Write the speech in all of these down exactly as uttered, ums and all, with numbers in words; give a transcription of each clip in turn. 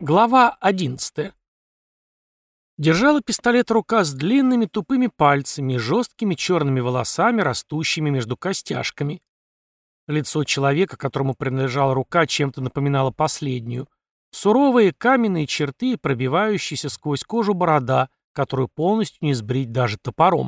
Глава одиннадцатая. Держала пистолет рука с длинными тупыми пальцами и жесткими черными волосами, растущими между костяшками. Лицо человека, которому принадлежала рука, чем-то напоминало последнюю. Суровые каменные черты, пробивающиеся сквозь кожу борода, которую полностью не сбрить даже топором.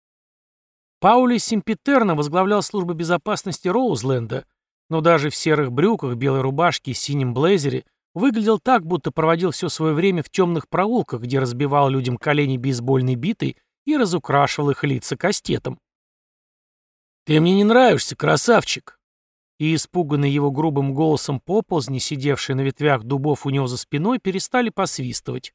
Паули Семпитерно возглавлял службу безопасности Роузленда, но даже в серых брюках, белой рубашке и синем блейзере выглядел так, будто проводил все свое время в темных проулках, где разбивал людям колени бейсбольной битой и разукрашивал их лица кастетом. «Ты мне не нравишься, красавчик!» И испуганные его грубым голосом поползни, сидевшие на ветвях дубов у него за спиной, перестали посвистывать.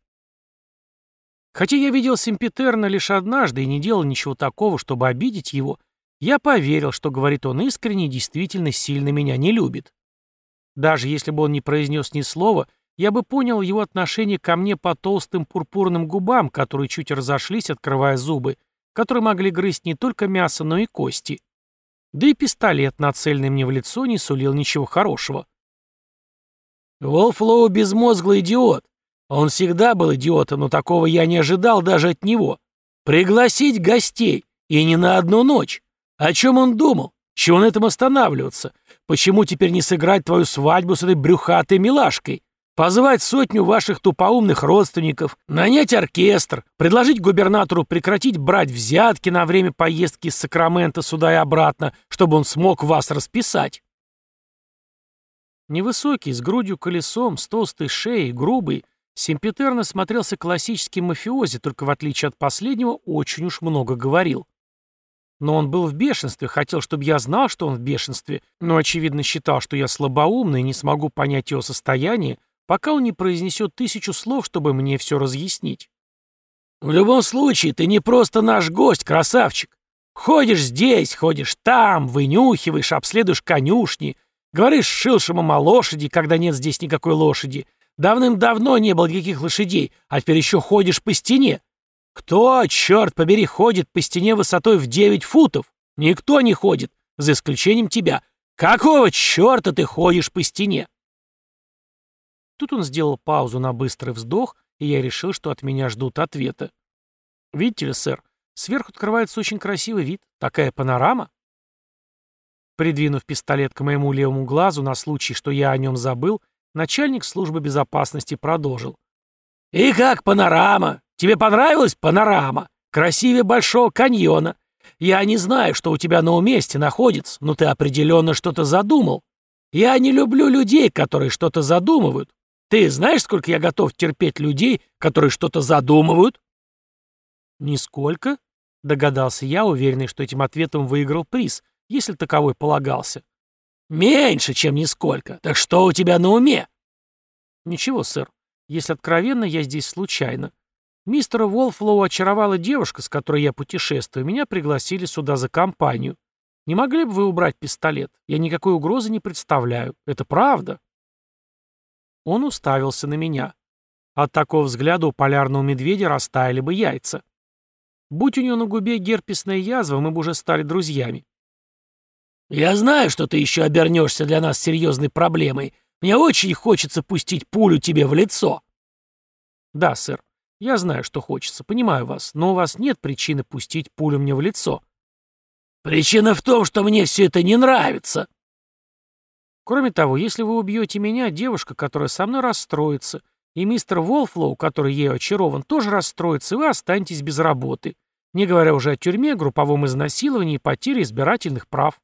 Хотя я видел Семпитерно лишь однажды и не делал ничего такого, чтобы обидеть его, я поверил, что говорит он искренне и действительно сильно меня не любит. Даже если бы он не произнес ни слова, я бы понял его отношение ко мне по толстым пурпурным губам, которые чуть разошлись, открывая зубы, которые могли грызть не только мясо, но и кости. Да и пистолет, нацеленный мне в лицо, не сулил ничего хорошего. Волфлоу безмозглый идиот. Он всегда был идиотом, но такого я не ожидал даже от него. Пригласить гостей, и не на одну ночь. О чем он думал? Чего на этом останавливаться? Почему теперь не сыграть твою свадьбу с этой брюхатой милашкой? Позвать сотню ваших тупоумных родственников, нанять оркестр, предложить губернатору прекратить брать взятки на время поездки из Сакрамента сюда и обратно, чтобы он смог вас расписать. Невысокий, с грудью колесом, с толстой шеей, грубый, Семпитерно смотрелся классическим мафиози, только в отличие от последнего очень уж много говорил. Но он был в бешенстве, хотел, чтобы я знал, что он в бешенстве, но, очевидно, считал, что я слабоумный и не смогу понять его состояние, пока он не произнесет тысячу слов, чтобы мне все разъяснить. «В любом случае, ты не просто наш гость, красавчик. Ходишь здесь, ходишь там, вынюхиваешь, обследуешь конюшни, говоришь с Шилшемом о лошади, когда нет здесь никакой лошади. Давным-давно не было никаких лошадей, а теперь еще ходишь по стене. Кто, черт побери, ходит по стене высотой в девять футов? Никто не ходит, за исключением тебя. Какого черта ты ходишь по стене?» Тут он сделал паузу на быстрый вздох, и я решил, что от меня ждут ответа. «Видите ли, сэр, сверху открывается очень красивый вид. Такая панорама». Придвинув пистолет к моему левому глазу на случай, что я о нем забыл, начальник службы безопасности продолжил. «И как панорама? Тебе понравилась панорама? Красивее Большого каньона. Я не знаю, что у тебя на уместе находится, но ты определенно что-то задумал. Я не люблю людей, которые что-то задумывают. Ты знаешь, сколько я готов терпеть людей, которые что-то задумывают?» «Нисколько», — догадался я, уверенный, что этим ответом выиграл приз, если таковой полагался. «Меньше, чем нисколько. Так что у тебя на уме?» «Ничего, сэр. Если откровенно, я здесь случайно. Мистера Волфлоу очаровала девушка, с которой я путешествую, меня пригласили сюда за компанию. Не могли бы вы убрать пистолет? Я никакой угрозы не представляю. Это правда?» Он уставился на меня. От такого взгляда у полярного медведя растаяли бы яйца. Будь у него на губе герпесная язва, мы бы уже стали друзьями. «Я знаю, что ты еще обернешься для нас серьезной проблемой. Мне очень хочется пустить пулю тебе в лицо». «Да, сэр. Я знаю, что хочется, понимаю вас, но у вас нет причины пустить пулю мне в лицо». «Причина в том, что мне все это не нравится». «Кроме того, если вы убьете меня, девушка, которая со мной расстроится, и мистер Волфлоу, который ею очарован, тоже расстроится, и вы останетесь без работы, не говоря уже о тюрьме, групповом изнасиловании и потере избирательных прав».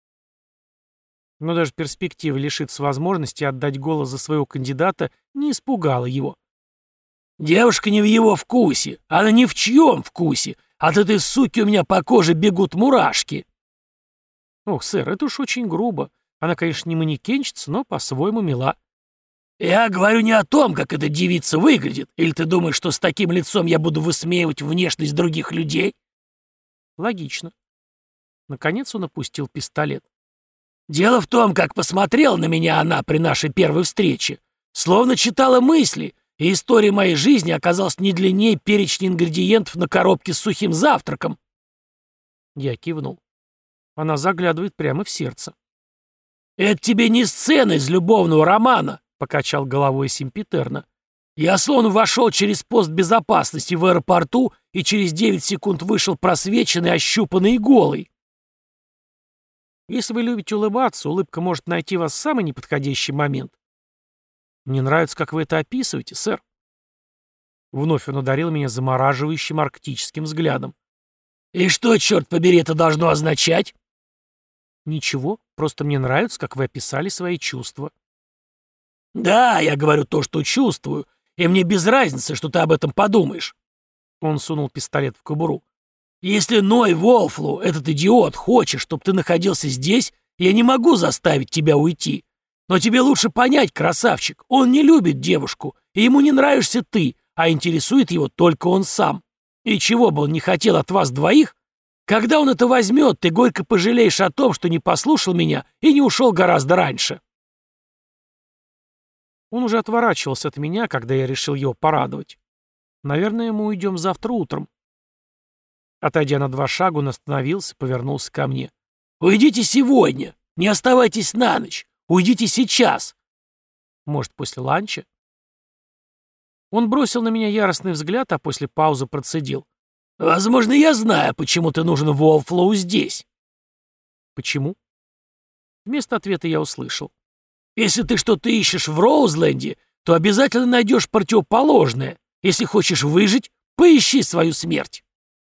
Но даже перспектива лишиться возможности отдать голос за своего кандидата не испугала его. «Девушка не в его вкусе, она ни в чьем вкусе. От этой суки у меня по коже бегут мурашки». «Ох, сэр, это уж очень грубо. Она, конечно, не манекенщица, но по-своему мила». «Я говорю не о том, как эта девица выглядит. Или ты думаешь, что с таким лицом я буду высмеивать внешность других людей?» «Логично». Наконец он опустил пистолет. «Дело в том, как посмотрела на меня она при нашей первой встрече. Словно читала мысли, и история моей жизни оказалась не длиннее перечня ингредиентов на коробке с сухим завтраком». Я кивнул. Она заглядывает прямо в сердце. «Это тебе не сцена из любовного романа», — покачал головой Семпитерно. Я словно вошел через пост безопасности в аэропорту и через девять секунд вышел просвеченный, ощупанный и голый. Если вы любите улыбаться, улыбка может найти вас в самый неподходящий момент. Мне нравится, как вы это описываете, сэр. Вновь он ударил меня замораживающим арктическим взглядом. И что, черт побери, это должно означать? Ничего, просто мне нравится, как вы описали свои чувства. Да, я говорю то, что чувствую, и мне без разницы, что ты об этом подумаешь. Он сунул пистолет в кобуру. Если Ной Волфлу, этот идиот, хочет, чтобы ты находился здесь, я не могу заставить тебя уйти. Но тебе лучше понять, красавчик, он не любит девушку, и ему не нравишься ты, а интересует его только он сам. И чего бы он не хотел от вас двоих, когда он это возьмет, ты горько пожалеешь о том, что не послушал меня и не ушел гораздо раньше. Он уже отворачивался от меня, когда я решил его порадовать. Наверное, мы уйдем завтра утром. Отойдя на два шага, он остановился, повернулся ко мне. «Уйдите сегодня! Не оставайтесь на ночь! Уйдите сейчас!» «Может, после ланча?» Он бросил на меня яростный взгляд, а после паузы процедил. «Возможно, я знаю, почему ты нужен Волфлоу здесь». «Почему?» Вместо ответа я услышал. «Если ты что-то ищешь в Роузленде, то обязательно найдешь противоположное. Если хочешь выжить, поищи свою смерть».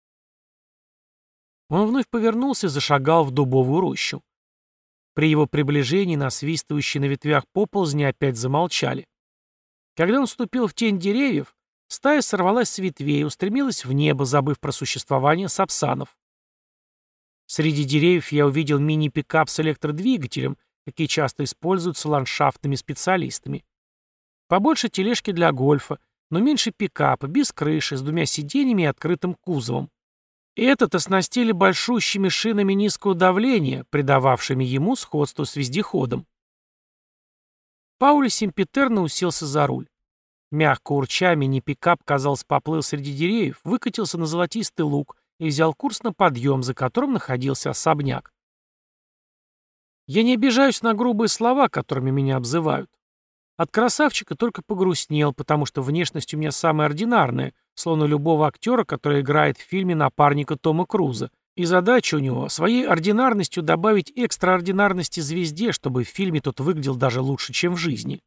Он вновь повернулся и зашагал в дубовую рощу. При его приближении насвистывающие на ветвях поползни опять замолчали. Когда он вступил в тень деревьев, стая сорвалась с ветвей и устремилась в небо, забыв про существование сапсанов. Среди деревьев я увидел мини-пикап с электродвигателем, какие часто используются ландшафтными специалистами. Побольше тележки для гольфа, но меньше пикапа, без крыши, с двумя сиденьями и открытым кузовом. И этот оснастили большущими шинами низкого давления, придававшими ему сходство с вездеходом. Паули Семпетерно уселся за руль. Мягко урча, мини-пикап, казалось, поплыл среди деревьев, выкатился на золотистый луг и взял курс на подъем, за которым находился особняк. Я не обижаюсь на грубые слова, которыми меня обзывают. От красавчика только погрустнел, потому что внешность у меня самая ординарная, словно любого актера, который играет в фильме напарника Тома Круза, и задача у него своей ординарностью добавить экстраординарности звезде, чтобы в фильме тот выглядел даже лучше, чем в жизни.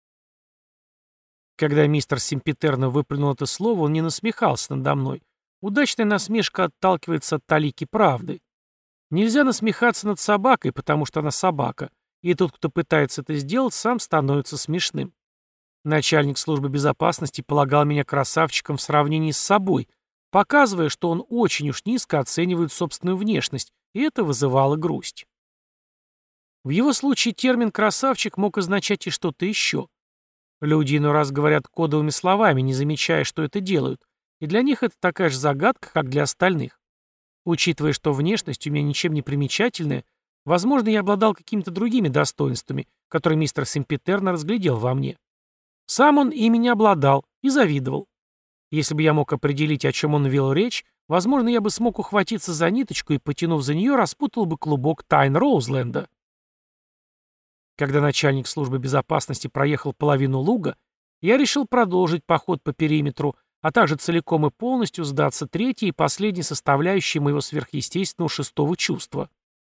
Когда мистер Семпетерно выплюнул это слово, он не насмехался надо мной. Удачная насмешка отталкивается от талики правды. Нельзя насмехаться над собакой, потому что она собака, и тот, кто пытается это сделать, сам становится смешным. Начальник службы безопасности полагал меня красавчиком в сравнении с собой, показывая, что он очень уж низко оценивает собственную внешность, и это вызывало грусть. В его случае термин «красавчик» мог означать и что-то еще. Люди иной раз говорят кодовыми словами, не замечая, что это делают, и для них это такая же загадка, как для остальных. Учитывая, что внешность у меня ничем не примечательная, возможно, я обладал какими-то другими достоинствами, которые мистер Семпетерно разглядел во мне. Сам он ими не обладал и завидовал. Если бы я мог определить, о чем он вел речь, возможно, я бы смог ухватиться за ниточку и, потянув за нее, распутал бы клубок тайн Роузленда. Когда начальник службы безопасности проехал половину луга, я решил продолжить поход по периметру, а также целиком и полностью сдаться третьей и последней составляющей моего сверхъестественного шестого чувства.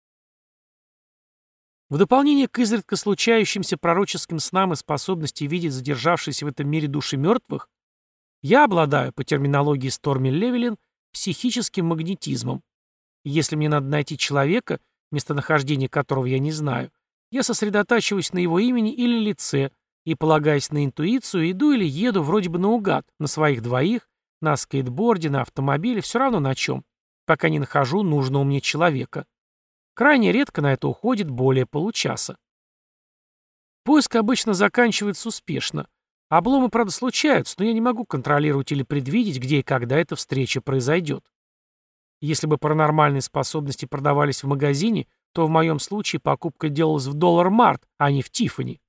В дополнение к изредка случающимся пророческим снам и способности видеть задержавшиеся в этом мире души мертвых, я обладаю, по терминологии Сторми Левелин, психическим магнетизмом. Если мне надо найти человека, местонахождение которого я не знаю, я сосредотачиваюсь на его имени или лице и, полагаясь на интуицию, иду или еду вроде бы наугад, на своих двоих, на скейтборде, на автомобиле, все равно на чем, пока не нахожу нужного мне человека. Крайне редко на это уходит более получаса. Поиск обычно заканчивается успешно. Обломы, правда, случаются, но я не могу контролировать или предвидеть, где и когда эта встреча произойдет. Если бы паранормальные способности продавались в магазине, то в моем случае покупка делалась в Доллар-Март, а не в Тиффани.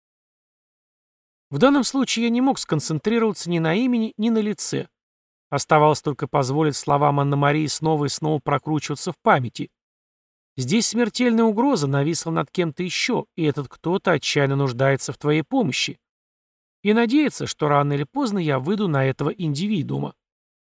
В данном случае я не мог сконцентрироваться ни на имени, ни на лице. Оставалось только позволить словам Анны-Марии снова и снова прокручиваться в памяти. Здесь смертельная угроза нависла над кем-то еще, и этот кто-то отчаянно нуждается в твоей помощи. и надеяться, что рано или поздно я выйду на этого индивидуума.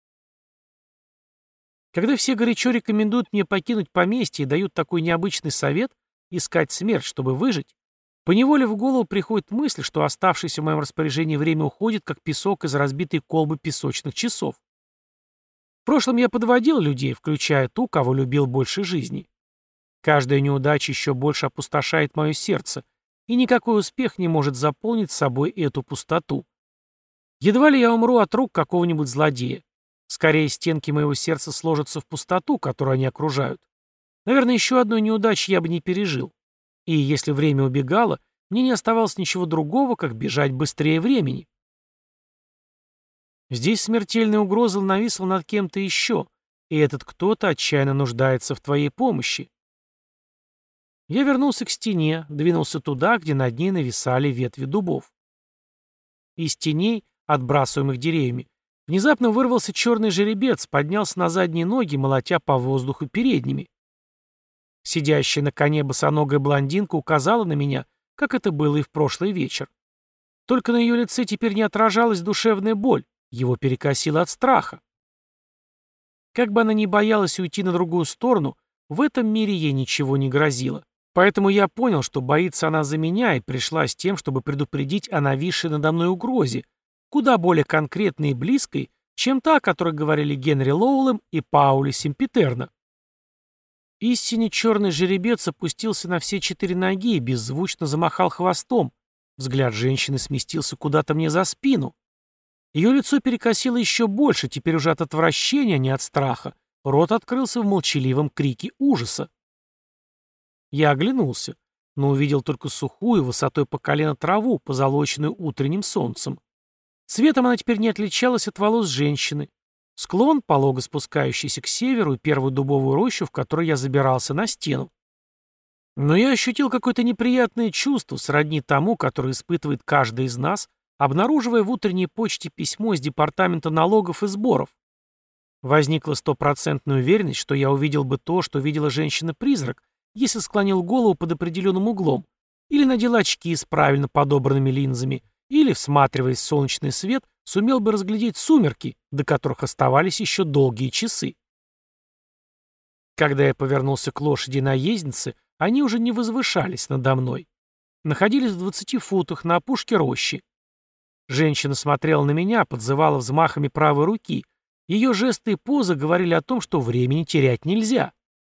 Когда все горячо рекомендуют мне покинуть поместье и дают такой необычный совет — искать смерть, чтобы выжить, поневоле в голову приходит мысль, что оставшееся в моем распоряжении время уходит, как песок из разбитой колбы песочных часов. В прошлом я подводил людей, включая ту, кого любил больше жизни. Каждая неудача еще больше опустошает мое сердце, и никакой успех не может заполнить собой эту пустоту. Едва ли я умру от рук какого-нибудь злодея. Скорее, стенки моего сердца сложатся в пустоту, которую они окружают. Наверное, еще одной неудачи я бы не пережил. И если время убегало, мне не оставалось ничего другого, как бежать быстрее времени. Здесь смертельная угроза нависла над кем-то еще, и этот кто-то отчаянно нуждается в твоей помощи. Я вернулся к стене, двинулся туда, где над ней нависали ветви дубов. Из теней, отбрасываемых деревьями, внезапно вырвался черный жеребец, поднялся на задние ноги, молотя по воздуху передними. Сидящая на коне босоногая блондинка указала на меня, как это было и в прошлый вечер. Только на ее лице теперь не отражалась душевная боль, его перекосило от страха. Как бы она ни боялась уйти на другую сторону, в этом мире ей ничего не грозило. Поэтому я понял, что боится она за меня, и пришла с тем, чтобы предупредить о нависшей надо мной угрозе, куда более конкретной и близкой, чем та, о которой говорили Генри Лоулем и Паули Семпитерно. Истинно черный жеребец опустился на все четыре ноги и беззвучно замахал хвостом. Взгляд женщины сместился куда-то мне за спину. Ее лицо перекосило еще больше, теперь уже от отвращения, а не от страха. Рот открылся в молчаливом крике ужаса. Я оглянулся, но увидел только сухую, высотой по колено траву, позолоченную утренним солнцем. Цветом она теперь не отличалась от волос женщины. Склон, полого спускающийся к северу, и первую дубовую рощу, в которой я забирался на стену. Но я ощутил какое-то неприятное чувство, сродни тому, которое испытывает каждый из нас, обнаруживая в утренней почте письмо из департамента налогов и сборов. Возникла стопроцентная уверенность, что я увидел бы то, что видела женщина-призрак, если склонил голову под определенным углом, или надел очки с правильно подобранными линзами, или, всматриваясь в солнечный свет, сумел бы разглядеть сумерки, до которых оставались еще долгие часы. Когда я повернулся к лошади наездницы, они уже не возвышались надо мной. Находились в двадцати футах на опушке рощи. Женщина смотрела на меня, подзывала взмахами правой руки. Ее жесты и позы говорили о том, что времени терять нельзя.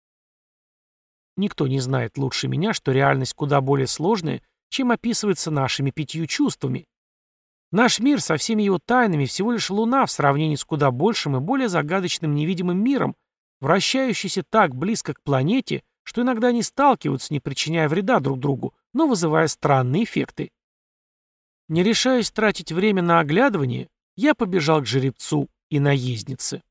Никто не знает лучше меня, что реальность куда более сложная, чем описывается нашими пятью чувствами. Наш мир со всеми его тайнами всего лишь луна в сравнении с куда большим и более загадочным невидимым миром, вращающийся так близко к планете, что иногда они сталкиваются, не причиняя вреда друг другу, но вызывая странные эффекты. Не решаясь тратить время на оглядывание, я побежал к жеребцу и наезднице.